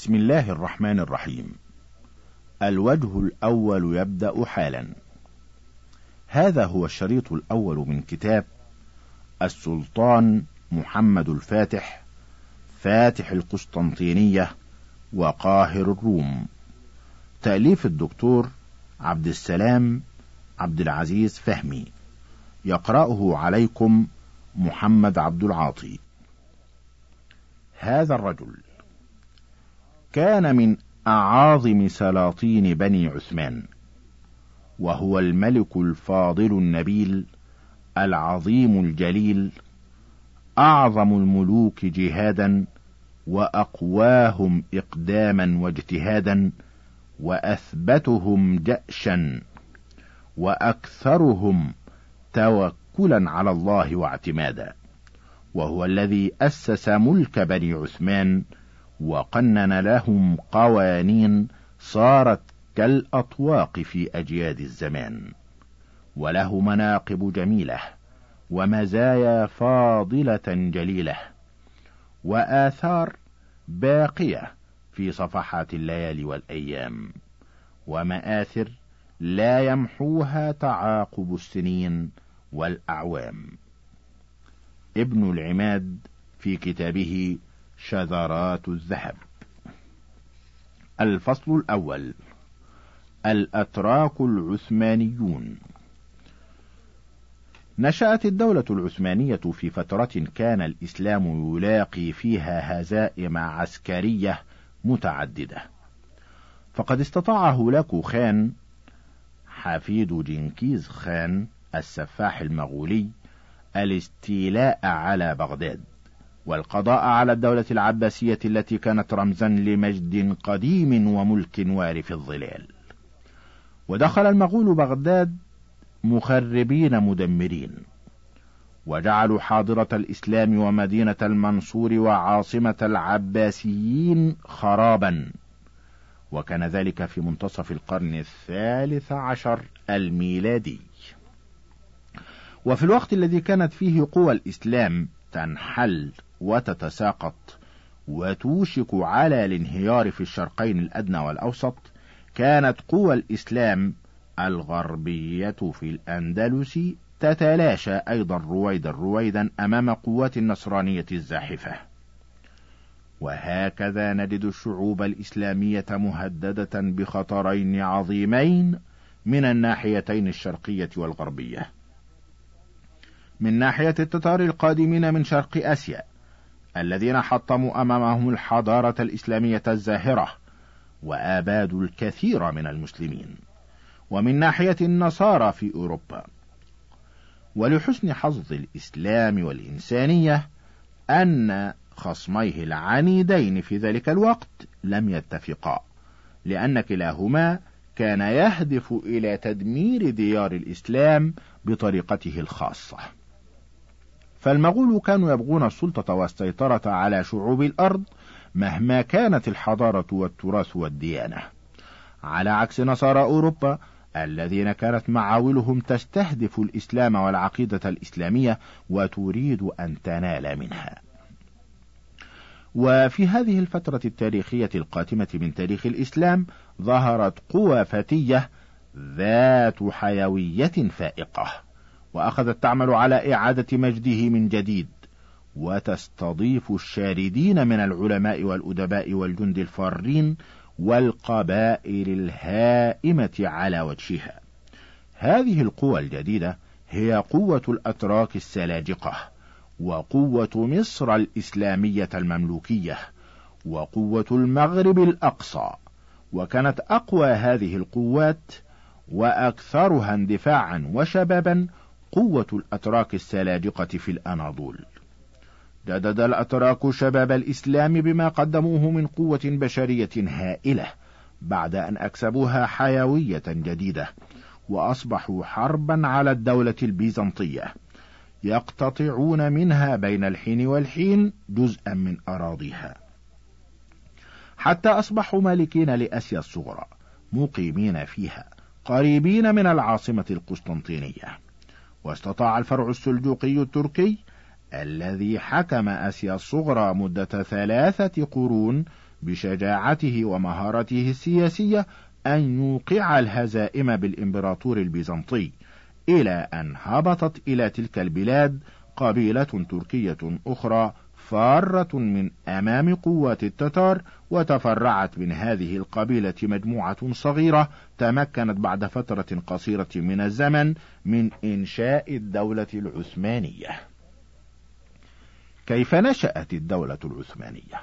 بسم الله الرحمن الرحيم. الوجه الأول يبدأ حالا. هذا هو الشريط الأول من كتاب السلطان محمد الفاتح، فاتح القسطنطينية وقاهر الروم، تأليف الدكتور عبد السلام عبد العزيز فهمي، يقرأه عليكم محمد عبد العاطي. هذا الرجل كان من أعاظم سلاطين بني عثمان، وهو الملك الفاضل النبيل العظيم الجليل، أعظم الملوك جهادا وأقواهم إقداما واجتهادا، وأثبتهم جأشا، وأكثرهم توكلا على الله واعتمادا، وهو الذي أسس ملك بني عثمان وقنن لهم قوانين صارت كالأطواق في أجياد الزمان، وله مناقب جميلة ومزايا فاضلة جليلة وآثار باقية في صفحات الليالي والأيام، ومآثر لا يمحوها تعاقب السنين والأعوام. ابن العماد في كتابه شذرات الذهب. الفصل الأول: الأتراك العثمانيون. نشأت الدولة العثمانية في فترة كان الإسلام يلاقي فيها هزائم عسكرية متعددة، فقد استطاع هولاكو خان حفيد جنكيز خان السفاح المغولي الاستيلاء على بغداد والقضاء على الدولة العباسية التي كانت رمزا لمجد قديم وملك وارف الظلال. ودخل المغول بغداد مخربين مدمرين، وجعلوا حاضرة الإسلام ومدينة المنصور وعاصمة العباسيين خرابا، وكان ذلك في منتصف القرن 13 الميلادي. وفي الوقت الذي كانت فيه قوى الإسلام تنحل وتتساقط وتوشك على الانهيار في الشرقين الأدنى والأوسط، كانت قوى الإسلام الغربية في الأندلس تتلاشى أيضا رويدا أمام قوات النصرانية الزاحفة. وهكذا نجد الشعوب الإسلامية مهددة بخطرين عظيمين من الناحيتين الشرقية والغربية. من ناحية التتار القادمين من شرق آسيا الذين حطموا أمامهم الحضارة الإسلامية الزاهرة وآبادوا الكثير من المسلمين، ومن ناحية النصارى في أوروبا. ولحسن حظ الإسلام والإنسانية أن خصميه العنيدين في ذلك الوقت لم يتفقا، لأن كلاهما كان يهدف إلى تدمير ديار الإسلام بطريقته الخاصة. فالمغول كانوا يبغون السلطة والسيطرة على شعوب الأرض مهما كانت الحضارة والتراث والديانة، على عكس نصارى أوروبا الذين كانت معاولهم تستهدف الإسلام والعقيدة الإسلامية وتريد أن تنال منها. وفي هذه الفترة التاريخية القاتمة من تاريخ الإسلام ظهرت قوى فتية ذات حيوية فائقة، وأخذت تعمل على إعادة مجده من جديد، وتستضيف الشاردين من العلماء والأدباء والجند الفارين والقبائل الهائمة على وجهها. هذه القوى الجديدة هي قوة الأتراك السلاجقة، وقوة مصر الإسلامية المملوكية، وقوة المغرب الأقصى. وكانت أقوى هذه القوات وأكثرها اندفاعا وشبابا قوة الأتراك السلاجقة في الأناضول. جدد الأتراك شباب الإسلام بما قدموه من قوة بشرية هائلة بعد أن أكسبوها حيوية جديدة، وأصبحوا حربا على الدولة البيزنطية، يقتطعون منها بين الحين والحين جزءا من أراضيها، حتى أصبحوا مالكين لآسيا الصغرى، مقيمين فيها قريبين من العاصمة القسطنطينية. واستطاع الفرع السلجوقي التركي الذي حكم آسيا الصغرى مدة 3 قرون بشجاعته ومهارته السياسية أن يوقع الهزائم بالإمبراطور البيزنطي، إلى أن هبطت إلى تلك البلاد قبيلة تركية أخرى فارة من أمام قوات التتار، وتفرعت من هذه القبيلة مجموعة صغيرة تمكنت بعد فترة قصيرة من الزمن من إنشاء الدولة العثمانية. كيف نشأت الدولة العثمانية؟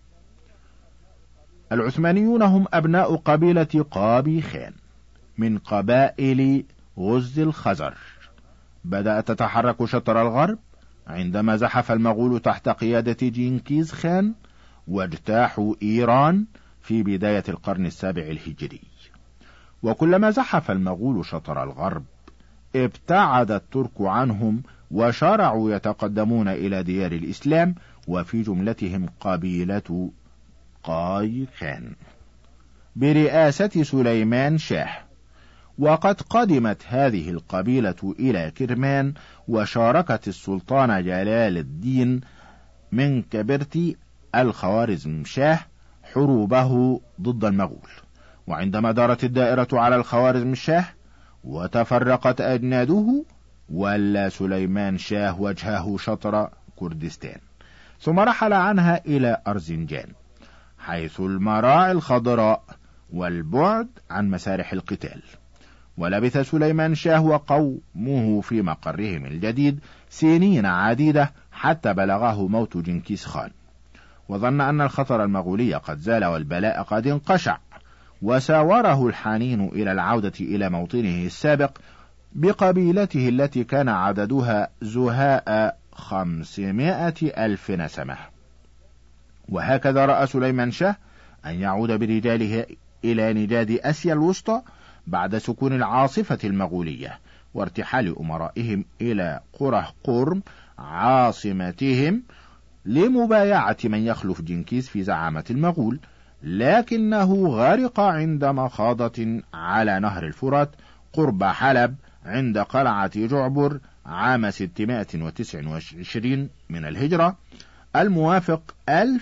العثمانيون هم أبناء قبيلة قابي خان من قبائل غز الخزر. بدأت تتحرك شطر الغرب عندما زحف المغول تحت قيادة جنكيز خان واجتاحوا إيران في بداية القرن السابع الهجري. وكلما زحف المغول شطر الغرب ابتعد الترك عنهم وشرعوا يتقدمون إلى ديار الإسلام، وفي جملتهم قبيلة قاي خان برئاسة سليمان شاه. وقد قدمت هذه القبيلة إلى كرمان وشاركت السلطان جلال الدين من كبرتي الخوارزم شاه حروبه ضد المغول. وعندما دارت الدائرة على الخوارزم شاه وتفرقت أجناده، ولى سليمان شاه وجهه شطر كردستان، ثم رحل عنها إلى أرزنجان حيث المراعي الخضراء والبعد عن مسارح القتال. ولبث سليمان شاه وقومه في مقرهم الجديد سنين عديدة حتى بلغه موت جنكيز خان، وظن أن الخطر المغولي قد زال والبلاء قد انقشع، وساوره الحنين إلى العودة إلى موطنه السابق بقبيلته التي كان عددها زهاء 500,000 نسمة. وهكذا رأى سليمان شاه أن يعود برجاله إلى نجاد آسيا الوسطى بعد سكون العاصفة المغولية وارتحال أمرائهم إلى قرم عاصمتهم لمبايعة من يخلف جنكيز في زعامة المغول، لكنه غرق عند مخاضة على نهر الفرات قرب حلب عند قلعة جعبر عام 629 من الهجرة الموافق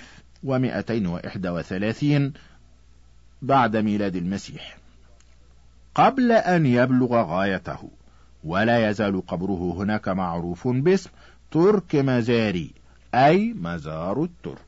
1231 بعد ميلاد المسيح، قبل أن يبلغ غايته. ولا يزال قبره هناك معروف باسم ترك مزاري، أي مزار الترك.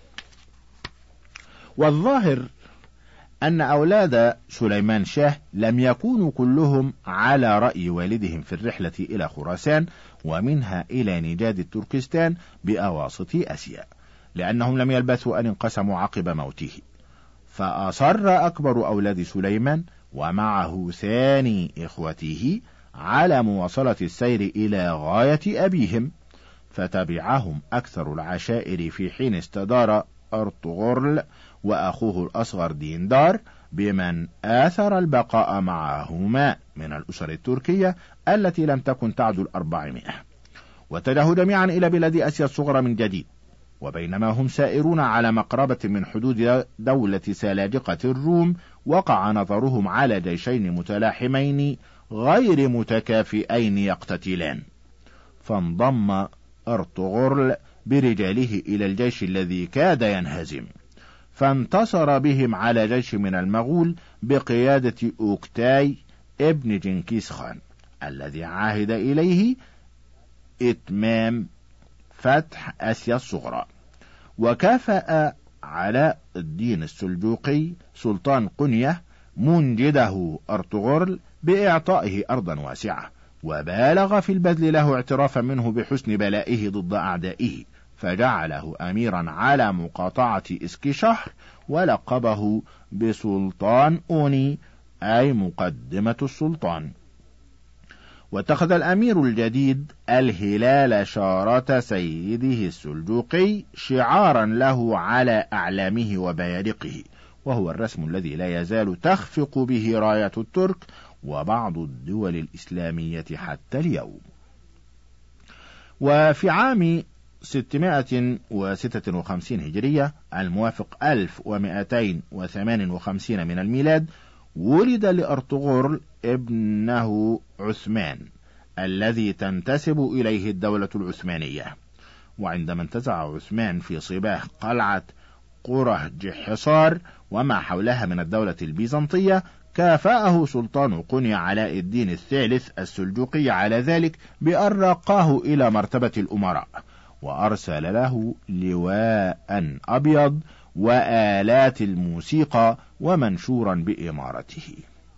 والظاهر أن أولاد سليمان شاه لم يكونوا كلهم على رأي والدهم في الرحلة إلى خراسان ومنها إلى نجاد تركستان بأواسط آسيا، لأنهم لم يلبثوا أن انقسموا عقب موته. فأصر أكبر أولاد سليمان ومعه ثاني إخوته على مواصلة السير إلى غاية أبيهم، فتبعهم أكثر العشائر في حين استدار أرطغرل وأخوه الأصغر ديندار بمن آثر البقاء معهما من الأسر التركية التي لم تكن تعدل 400، واتجهوا جميعا إلى بلاد آسيا الصغرى من جديد. وبينما هم سائرون على مقربة من حدود دولة سلاجقة الروم وقع نظرهم على جيشين متلاحمين غير متكافئين يقتتلان، فانضم أرطغرل برجاله إلى الجيش الذي كاد ينهزم، فانتصر بهم على جيش من المغول بقيادة أوكتاي ابن جنكيز خان الذي عاهد إليه إتمام فتح آسيا الصغرى. وكافأ علاء الدين السلجوقي سلطان قنية منجده أرطغرل بإعطائه أرضا واسعة، وبالغ في البذل له اعترافا منه بحسن بلائه ضد أعدائه، فجعله أميرا على مقاطعة إسكشهر ولقبه بسلطان أوني، أي مقدمة السلطان. واتخذ الأمير الجديد الهلال شارة سيده السلجوقي شعارا له على أعلامه وبيادقه، وهو الرسم الذي لا يزال تخفق به راية الترك وبعض الدول الإسلامية حتى اليوم. وفي عام 656 هجرية الموافق 1258 من الميلاد ولد لأرطغرل ابنه عثمان الذي تنتسب إليه الدولة العثمانية. وعندما انتزع عثمان في صباح قلعة قرهج حصار وما حولها من الدولة البيزنطية، كافأه سلطان قني علاء الدين الثالث السلجوقي على ذلك بأن رقاه إلى مرتبة الأمراء، وأرسل له لواء أبيض وآلات الموسيقى ومنشورا بإمارته.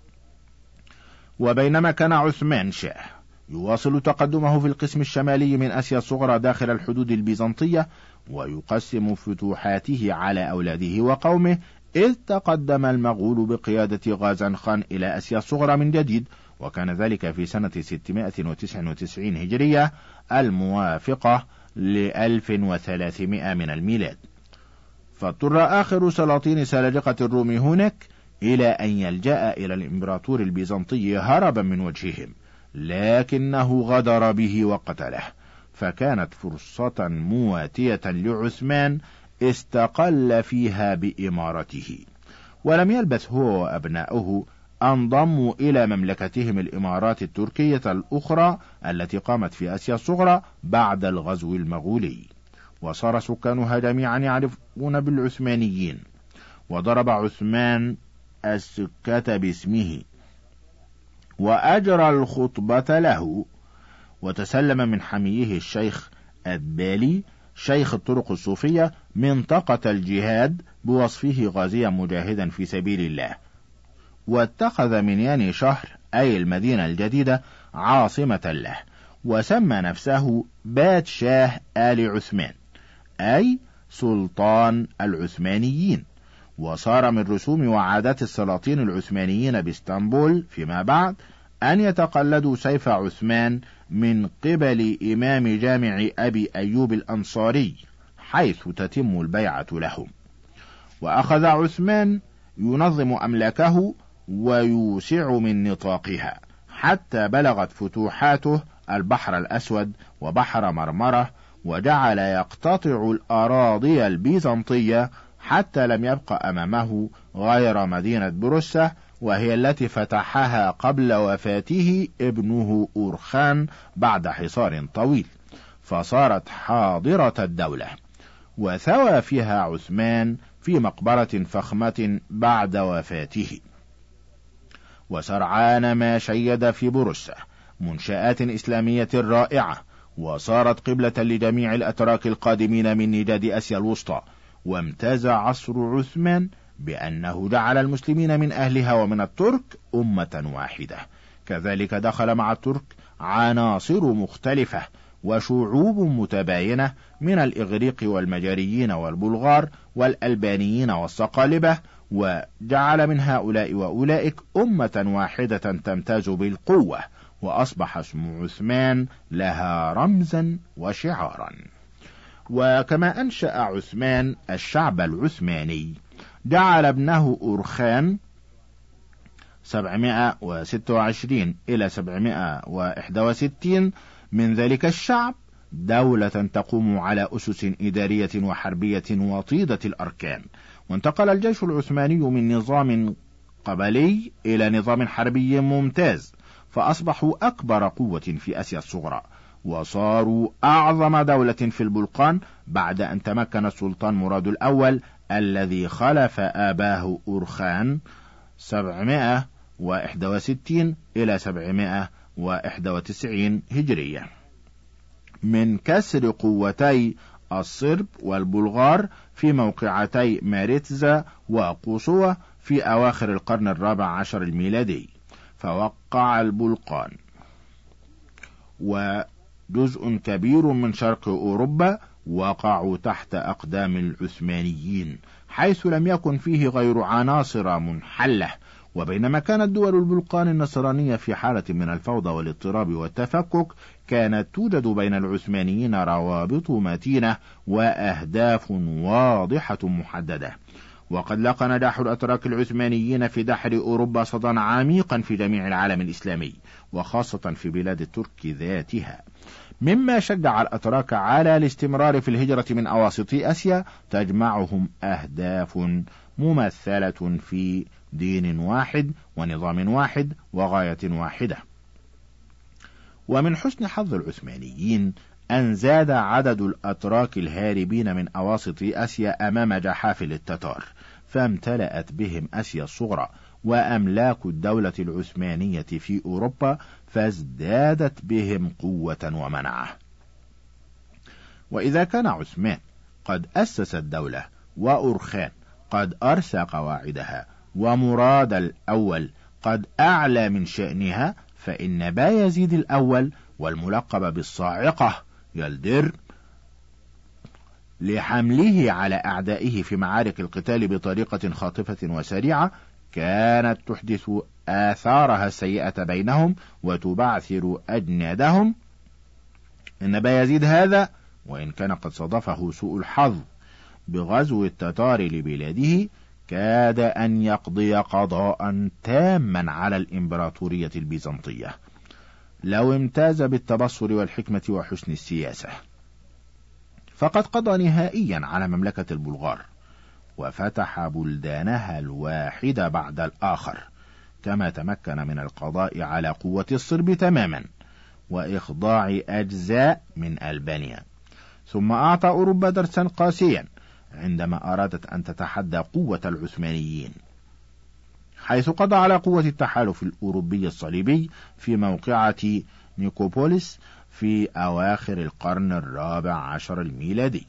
وبينما كان عثمان شاه يواصل تقدمه في القسم الشمالي من آسيا الصغرى داخل الحدود البيزنطية ويقسم فتوحاته على أولاده وقومه، إذ تقدم المغول بقيادة غازان خان إلى آسيا الصغرى من جديد، وكان ذلك في سنة 699 هجرية الموافقة ل1300 من الميلاد. فاضطر آخر سلاطين سلاجقة الروم هناك إلى أن يلجأ إلى الإمبراطور البيزنطي هربا من وجههم، لكنه غدر به وقتله، فكانت فرصة مواتية لعثمان استقل فيها بإمارته. ولم يلبث هو وأبناؤه أن ضموا إلى مملكتهم الإمارات التركية الأخرى التي قامت في آسيا الصغرى بعد الغزو المغولي، وصار سكانها جميعا يعرفون بالعثمانيين. وضرب عثمان السكة باسمه وأجرى الخطبة له، وتسلم من حميه الشيخ الدالي شيخ الطرق الصوفية منطقة الجهاد بوصفه غازيا مجاهدا في سبيل الله، واتخذ من ياني شهر أي المدينة الجديدة عاصمة له، وسمى نفسه بادشاه آل عثمان أي سلطان العثمانيين. وصار من رسوم وعادات السلاطين العثمانيين باسطنبول فيما بعد أن يتقلدوا سيف عثمان من قبل إمام جامع أبي أيوب الأنصاري حيث تتم البيعة لهم. وأخذ عثمان ينظم أملاكه ويوسع من نطاقها حتى بلغت فتوحاته البحر الأسود وبحر مرمرة، وجعل يقتطع الأراضي البيزنطية حتى لم يبق أمامه غير مدينة بروسة، وهي التي فتحها قبل وفاته ابنه أورخان بعد حصار طويل، فصارت حاضرة الدولة. وثوى فيها عثمان في مقبرة فخمة بعد وفاته. وسرعان ما شيد في بروسة منشآت إسلامية رائعة، وصارت قبلة لجميع الأتراك القادمين من نجاد آسيا الوسطى. وامتاز عصر عثمان بأنه جعل المسلمين من أهلها ومن الترك أمة واحدة. كذلك دخل مع الترك عناصر مختلفة وشعوب متباينة من الإغريق والمجريين والبلغار والألبانيين والصقالبة، وجعل من هؤلاء وأولئك أمة واحدة تمتاز بالقوة، وأصبح اسم عثمان لها رمزا وشعارا. وكما أنشأ عثمان الشعب العثماني، جعل ابنه أورخان 726 إلى 761 من ذلك الشعب دولة تقوم على أسس إدارية وحربية وطيدة الأركان. وانتقل الجيش العثماني من نظام قبلي إلى نظام حربي ممتاز، فأصبحوا أكبر قوة في آسيا الصغرى، وصاروا أعظم دولة في البلقان بعد أن تمكن السلطان مراد الأول الذي خلف آباه أورخان 761 إلى 791 هجرية من كسر قوتي الصرب والبلغار في موقعتي ماريتزا وقوصوة في أواخر القرن الرابع عشر الميلادي. فوقع البلقان وجزء كبير من شرق أوروبا وقعوا تحت أقدام العثمانيين، حيث لم يكن فيه غير عناصر منحلة. وبينما كانت دول البلقان النصرانية في حالة من الفوضى والاضطراب والتفكك، كانت توجد بين العثمانيين روابط متينة وأهداف واضحة محددة. وقد لقى نجاح الأتراك العثمانيين في دحر أوروبا صدى عميقا في جميع العالم الإسلامي، وخاصة في بلاد الترك ذاتها، مما شجع الأتراك على الاستمرار في الهجرة من أواسط آسيا تجمعهم أهداف ممثلة في دين واحد ونظام واحد وغاية واحدة. ومن حسن حظ العثمانيين أن زاد عدد الأتراك الهاربين من أواسط آسيا أمام جحافل التتار، فامتلأت بهم آسيا الصغرى وأملاك الدولة العثمانية في أوروبا، فازدادت بهم قوة ومنعة. وإذا كان عثمان قد أسس الدولة، وأرخان قد أرسى قواعدها، ومراد الأول قد أعلى من شأنها، فإن بايزيد الأول والملقب بالصاعقة يلدر لحمله على أعدائه في معارك القتال بطريقة خاطفة وسريعة كانت تحدث آثارها السيئة بينهم وتبعثر أجنادهم. إن بايزيد هذا، وإن كان قد صادفه سوء الحظ بغزو التتار لبلاده، كاد أن يقضي قضاء تاما على الإمبراطورية البيزنطية لو امتاز بالتبصر والحكمة وحسن السياسة. فقد قضى نهائيا على مملكة البلغار، وفتح بلدانها الواحد بعد الآخر، كما تمكن من القضاء على قوة الصرب تماما وإخضاع أجزاء من ألبانيا. ثم أعطى أوروبا درسا قاسيا عندما أرادت أن تتحدى قوة العثمانيين، حيث قضى على قوة التحالف الأوروبي الصليبي في موقعة نيكوبوليس في أواخر القرن 14 الميلادي.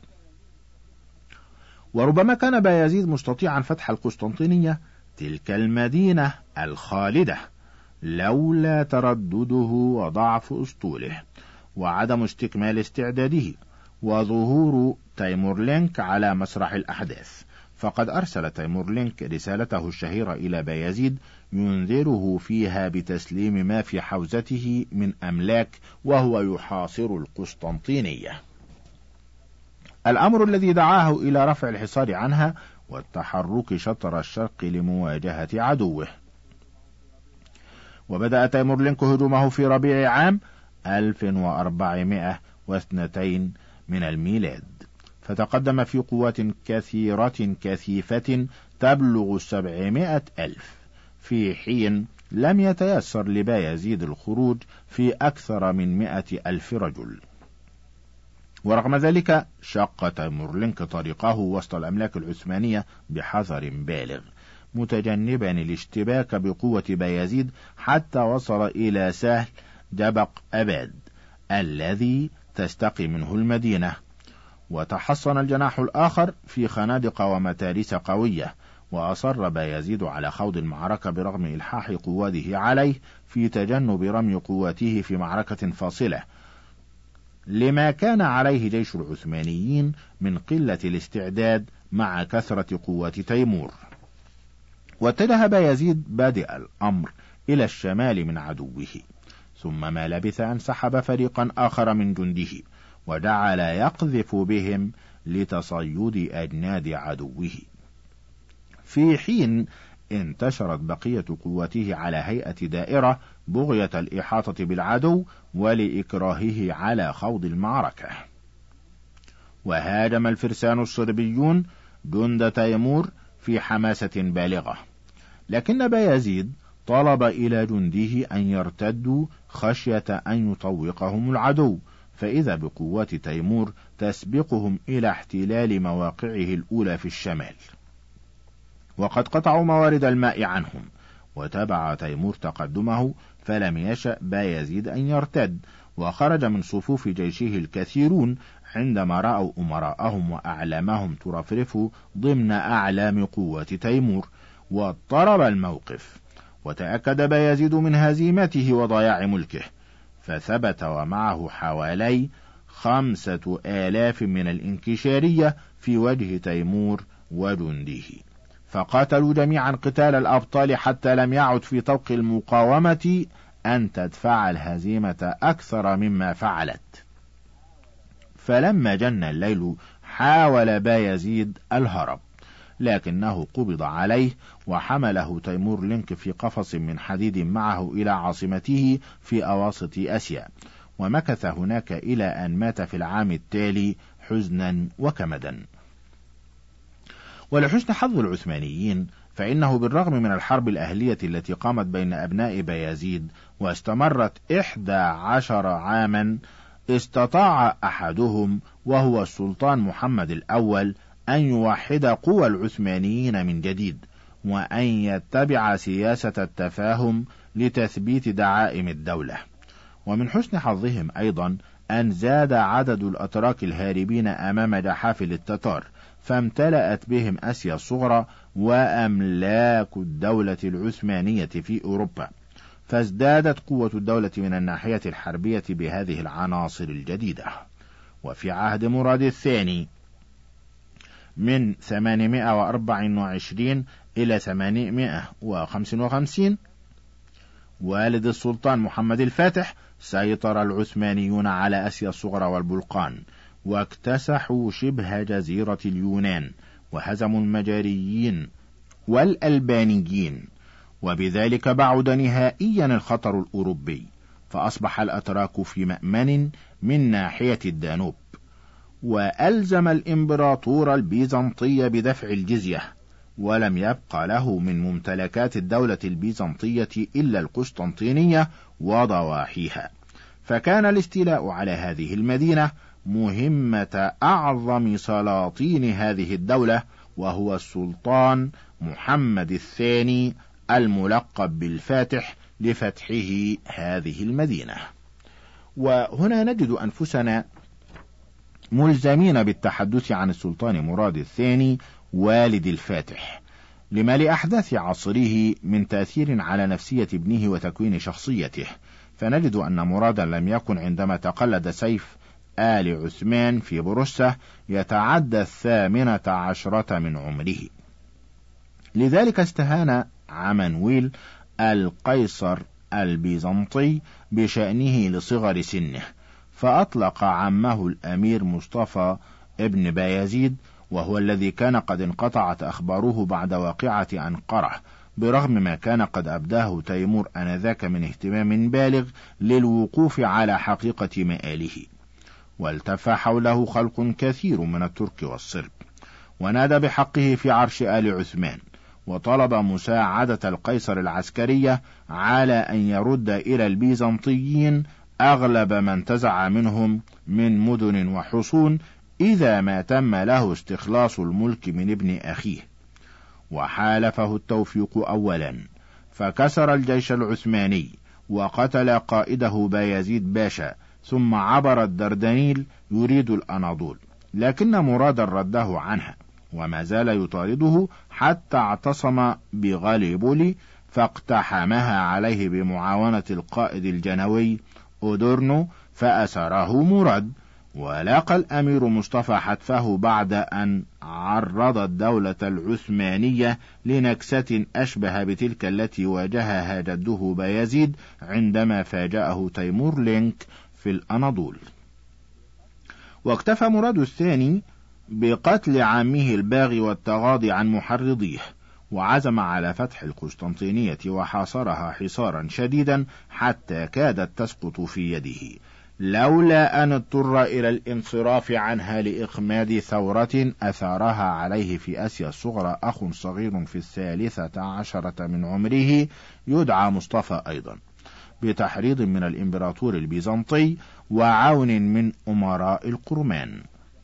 وربما كان بايزيد مستطيعا فتح القسطنطينية، تلك المدينة الخالدة، لولا تردده وضعف أسطوله وعدم استكمال استعداده وظهور تيمورلينك على مسرح الأحداث. فقد أرسل تيمورلينك رسالته الشهيرة إلى بايزيد ينذره فيها بتسليم ما في حوزته من أملاك وهو يحاصر القسطنطينية، الأمر الذي دعاه إلى رفع الحصار عنها والتحرك شطر الشرق لمواجهة عدوه. وبدأ تيمورلينك هجومه في ربيع عام 1402 من الميلاد، فتقدم في قوات كثيرة كثيفة تبلغ 700,000، في حين لم يتيسر لبايزيد الخروج في أكثر من 100,000 رجل. ورغم ذلك شق تيمورلينك طريقه وسط الأملاك العثمانية بحذر بالغ، متجنبا الاشتباك بقوة بايزيد، حتى وصل إلى سهل دبق أباد الذي تستقي منه المدينة. وتحصن الجناح الآخر في خنادق ومتاريس قوية، وأصر بايزيد على خوض المعركة برغم إلحاح قواته عليه في تجنب رمي قواته في معركة فاصلة، لما كان عليه جيش العثمانيين من قلة الاستعداد مع كثرة قوات تيمور. واتجه بايزيد بادئ الأمر إلى الشمال من عدوه، ثم ما لبث أن سحب فريقا آخر من جنده وجعل يقذف بهم لتصيد أجناد عدوه، في حين انتشرت بقية قوته على هيئة دائرة بغية الإحاطة بالعدو ولإكراهه على خوض المعركة. وهاجم الفرسان الصربيون جند تيمور في حماسة بالغة، لكن بايزيد طلب إلى جنده أن يرتدوا خشية أن يطوقهم العدو، فإذا بقوات تيمور تسبقهم إلى احتلال مواقعه الأولى في الشمال، وقد قطعوا موارد الماء عنهم. وتابع تيمور تقدمه، فلم يشأ بايزيد أن يرتد، وخرج من صفوف جيشه الكثيرون عندما رأوا أمراءهم وأعلامهم ترفرف ضمن أعلام قوة تيمور، واضطرب الموقف، وتأكد بايزيد من هزيمته وضياع ملكه، فثبت ومعه حوالي 5,000 من الانكشارية في وجه تيمور وجنده، فقاتلوا جميعا قتال الأبطال حتى لم يعد في طوق المقاومة أن تدفع الهزيمة أكثر مما فعلت. فلما جن الليل حاول بايزيد الهرب، لكنه قبض عليه وحمله تيمورلينك في قفص من حديد معه إلى عاصمته في أواسط آسيا، ومكث هناك إلى أن مات في العام التالي حزنا وكمدا. ولحسن حظ العثمانيين فإنه بالرغم من الحرب الأهلية التي قامت بين أبناء بايزيد واستمرت 11 عاما، استطاع أحدهم وهو السلطان محمد الأول أن يوحد قوى العثمانيين من جديد، وأن يتبع سياسة التفاهم لتثبيت دعائم الدولة. ومن حسن حظهم أيضا أن زاد عدد الأتراك الهاربين أمام جحافل التتار، فامتلأت بهم آسيا الصغرى وأملاك الدولة العثمانية في أوروبا، فازدادت قوة الدولة من الناحية الحربية بهذه العناصر الجديدة. وفي عهد مراد الثاني من 824 إلى 855 والد السلطان محمد الفاتح، سيطر العثمانيون على آسيا الصغرى والبلقان، واكتسحوا شبه جزيرة اليونان، وهزموا المجاريين والألبانيين، وبذلك بعد نهائيا الخطر الأوروبي، فأصبح الأتراك في مأمن من ناحية الدانوب. وألزم الإمبراطور البيزنطي بدفع الجزية، ولم يبق له من ممتلكات الدولة البيزنطية إلا القسطنطينية وضواحيها، فكان الاستيلاء على هذه المدينة مهمة أعظم سلاطين هذه الدولة، وهو السلطان محمد الثاني الملقب بالفاتح لفتحه هذه المدينة. وهنا نجد أنفسنا ملزمين بالتحدث عن السلطان مراد الثاني والد الفاتح، لما لأحداث عصره من تأثير على نفسية ابنه وتكوين شخصيته. فنجد أن مرادا لم يكن عندما تقلد سيف آل عثمان في بروسة يتعدى 18 من عمره، لذلك استهان عمانويل القيصر البيزنطي بشأنه لصغر سنه، فأطلق عمه الأمير مصطفى ابن بايزيد، وهو الذي كان قد انقطعت أخباره بعد واقعة أنقرة، برغم ما كان قد أبداه تيمور آنذاك من اهتمام بالغ للوقوف على حقيقة مآله. والتف حوله خلق كثير من الترك والصرب، ونادى بحقه في عرش آل عثمان، وطلب مساعدة القيصر العسكرية على أن يرد إلى البيزنطيين أغلب ما انتزع منهم من مدن وحصون إذا ما تم له استخلاص الملك من ابن أخيه. وحالفه التوفيق أولا، فكسر الجيش العثماني وقتل قائده بايزيد باشا، ثم عبر الدردنيل يريد الأناضول، لكن مرادا رده عنها، وما زال يطارده حتى اعتصم بغاليبولي، فاقتحمها عليه بمعاونة القائد الجنوي أودورنو، فأسره مراد. ولاقى الأمير مصطفى حتفه بعد أن عرض الدولة العثمانية لنكسة أشبه بتلك التي واجهها جده بايزيد عندما فاجأه تيمور لينك في الأناضول. واكتفى مراد الثاني بقتل عمه الباغي والتغاضي عن محرضيه، وعزم على فتح القسطنطينية وحاصرها حصارا شديدا حتى كادت تسقط في يده، لولا أن اضطر إلى الانصراف عنها لإخماد ثورة أثارها عليه في آسيا الصغرى أخ صغير في 13 من عمره يدعى مصطفى أيضا، بتحريض من الإمبراطور البيزنطي وعون من أمراء القرمان.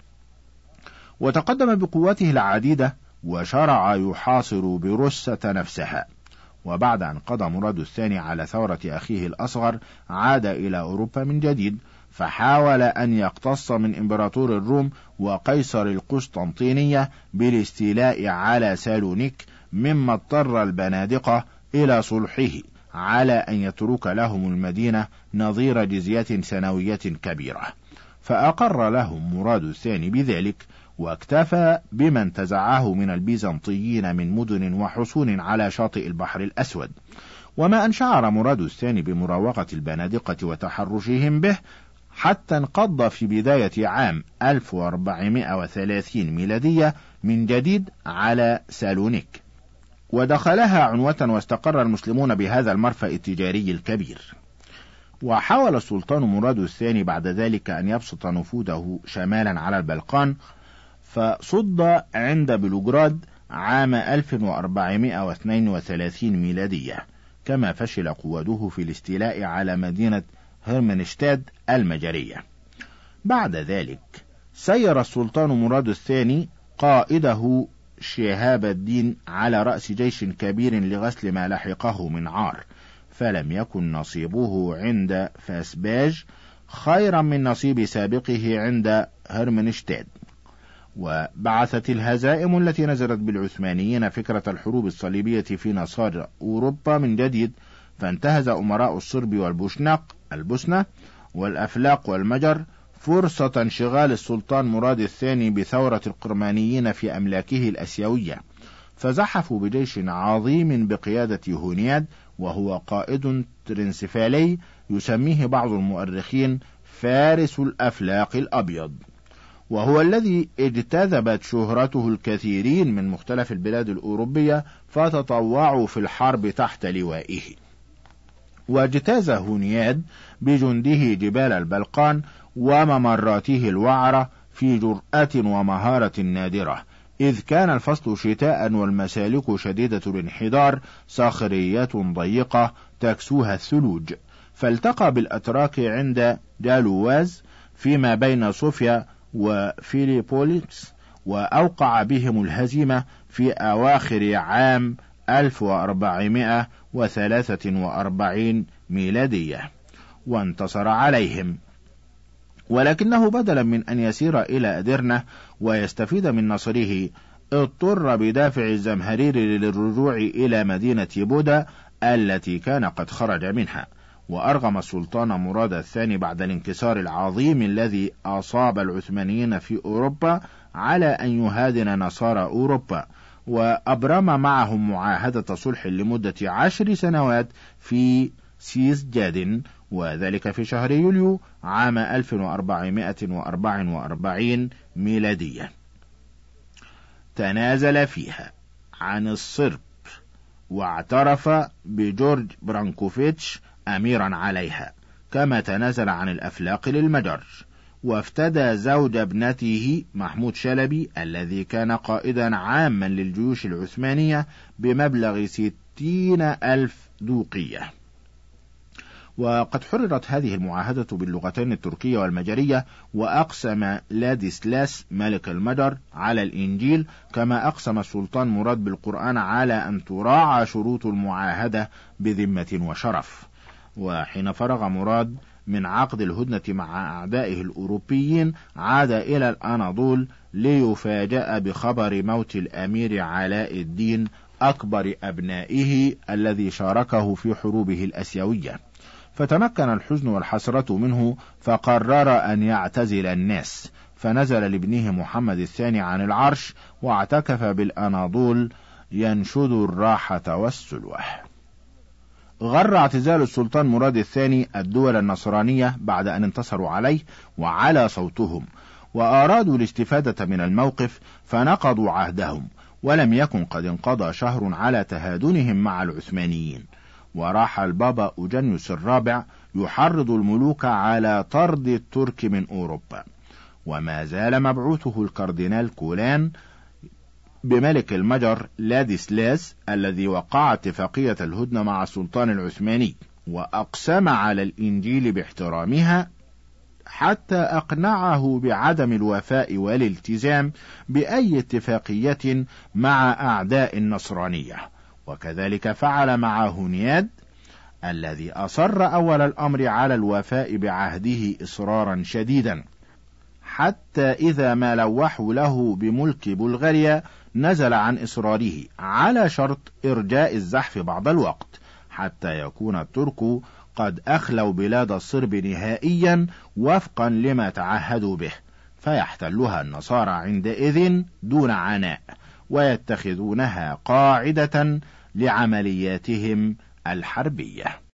وتقدم بقوته العديدة وشرع يحاصر بروسة نفسها. وبعد أن قضى مراد الثاني على ثورة أخيه الأصغر عاد إلى أوروبا من جديد، فحاول أن يقتص من إمبراطور الروم وقيصر القسطنطينية بالاستيلاء على سالونيك، مما اضطر البنادقة إلى صلحه على أن يترك لهم المدينة نظير جزية سنوية كبيرة، فأقر لهم مراد الثاني بذلك، واكتفى بما انتزعه من البيزنطيين من مدن وحصون على شاطئ البحر الأسود. وما أن شعر مراد الثاني بمراوغة البنادقة وتحرشهم به حتى انقض في بداية عام 1430 ميلادية من جديد على سالونيك، ودخلها عنوة، واستقر المسلمون بهذا المرفأ التجاري الكبير. وحاول السلطان مراد الثاني بعد ذلك أن يبسط نفوذه شمالا على البلقان، فصد عند بلوغراد عام 1432 ميلادية، كما فشل قواده في الاستيلاء على مدينة هرمنشتاد المجرية. بعد ذلك سير السلطان مراد الثاني قائده شهاب الدين على رأس جيش كبير لغسل ما لحقه من عار، فلم يكن نصيبه عند فاسباج خيرا من نصيب سابقه عند هرمنشتاد. وبعثت الهزائم التي نزلت بالعثمانيين فكرة الحروب الصليبية في نصارى أوروبا من جديد، فانتهز أمراء الصرب والبوشناق البوسنة والأفلاق والمجر فرصة انشغال السلطان مراد الثاني بثورة القرمانيين في أملاكه الأسيوية، فزحفوا بجيش عظيم بقيادة هونياد، وهو قائد ترنسفالي يسميه بعض المؤرخين فارس الأفلاق الأبيض، وهو الذي اجتذبت شهرته الكثيرين من مختلف البلاد الأوروبية فتطوعوا في الحرب تحت لوائه. واجتاز هونياد بجنده جبال البلقان وممراته الوعرة في جرأة ومهارة نادرة، إذ كان الفصل شتاء والمسالك شديدة الانحدار صخرية ضيقة تكسوها الثلوج، فالتقى بالأتراك عند جالواز فيما بين صوفيا وفيليبوليس، وأوقع بهم الهزيمة في أواخر عام 1443 ميلادية وانتصر عليهم. ولكنه بدلا من أن يسير إلى أدرنة ويستفيد من نصره، اضطر بدافع الزمهرير للرجوع إلى مدينة بودا التي كان قد خرج منها، وأرغم السلطان مراد الثاني بعد الانكسار العظيم الذي أصاب العثمانيين في أوروبا على أن يهادن نصارى أوروبا، وأبرم معهم معاهدة صلح لمدة 10 سنوات في سيسجاد، وذلك في شهر يوليو عام 1444 ميلادية. تنازل فيها عن الصرب واعترف بجورج برانكوفيتش أميرا عليها، كما تنازل عن الأفلاق للمجر، وافتدى زوج ابنته محمود شلبي الذي كان قائدا عاما للجيوش العثمانية بمبلغ 60,000 دوقية. وقد حررت هذه المعاهدة باللغتين التركية والمجرية، وأقسم لاديسلاس ملك المجر على الإنجيل، كما أقسم السلطان مراد بالقرآن على أن تراعى شروط المعاهدة بذمة وشرف. وحين فرغ مراد من عقد الهدنة مع أعدائه الأوروبيين عاد إلى الأناضول ليفاجأ بخبر موت الأمير علاء الدين أكبر أبنائه الذي شاركه في حروبه الأسيوية، فتمكن الحزن والحسرة منه، فقرر أن يعتزل الناس، فنزل لابنه محمد الثاني عن العرش واعتكف بالأناضول ينشد الراحة والسلوة. غر اعتزال السلطان مراد الثاني الدول النصرانية بعد أن انتصروا عليه وعلى صوتهم، وأرادوا الاستفادة من الموقف فنقضوا عهدهم، ولم يكن قد انقضى شهر على تهادنهم مع العثمانيين، وراح البابا أوجانيوس الرابع يحرض الملوك على طرد الترك من أوروبا، وما زال مبعوثه الكاردينال كولان بملك المجر لاديسلاس الذي وقع اتفاقية الهدنة مع السلطان العثماني، وأقسم على الإنجيل باحترامها حتى أقنعه بعدم الوفاء والالتزام بأي اتفاقية مع أعداء النصرانية. وكذلك فعل مع هونياد الذي أصر أول الأمر على الوفاء بعهده إصرارا شديدا، حتى إذا ما لوحوا له بملك بلغاريا نزل عن إصراره على شرط إرجاء الزحف بعض الوقت، حتى يكون الترك قد أخلوا بلاد الصرب نهائيا وفقا لما تعهدوا به، فيحتلها النصارى عندئذ دون عناء، ويتخذونها قاعدة لعملياتهم الحربية.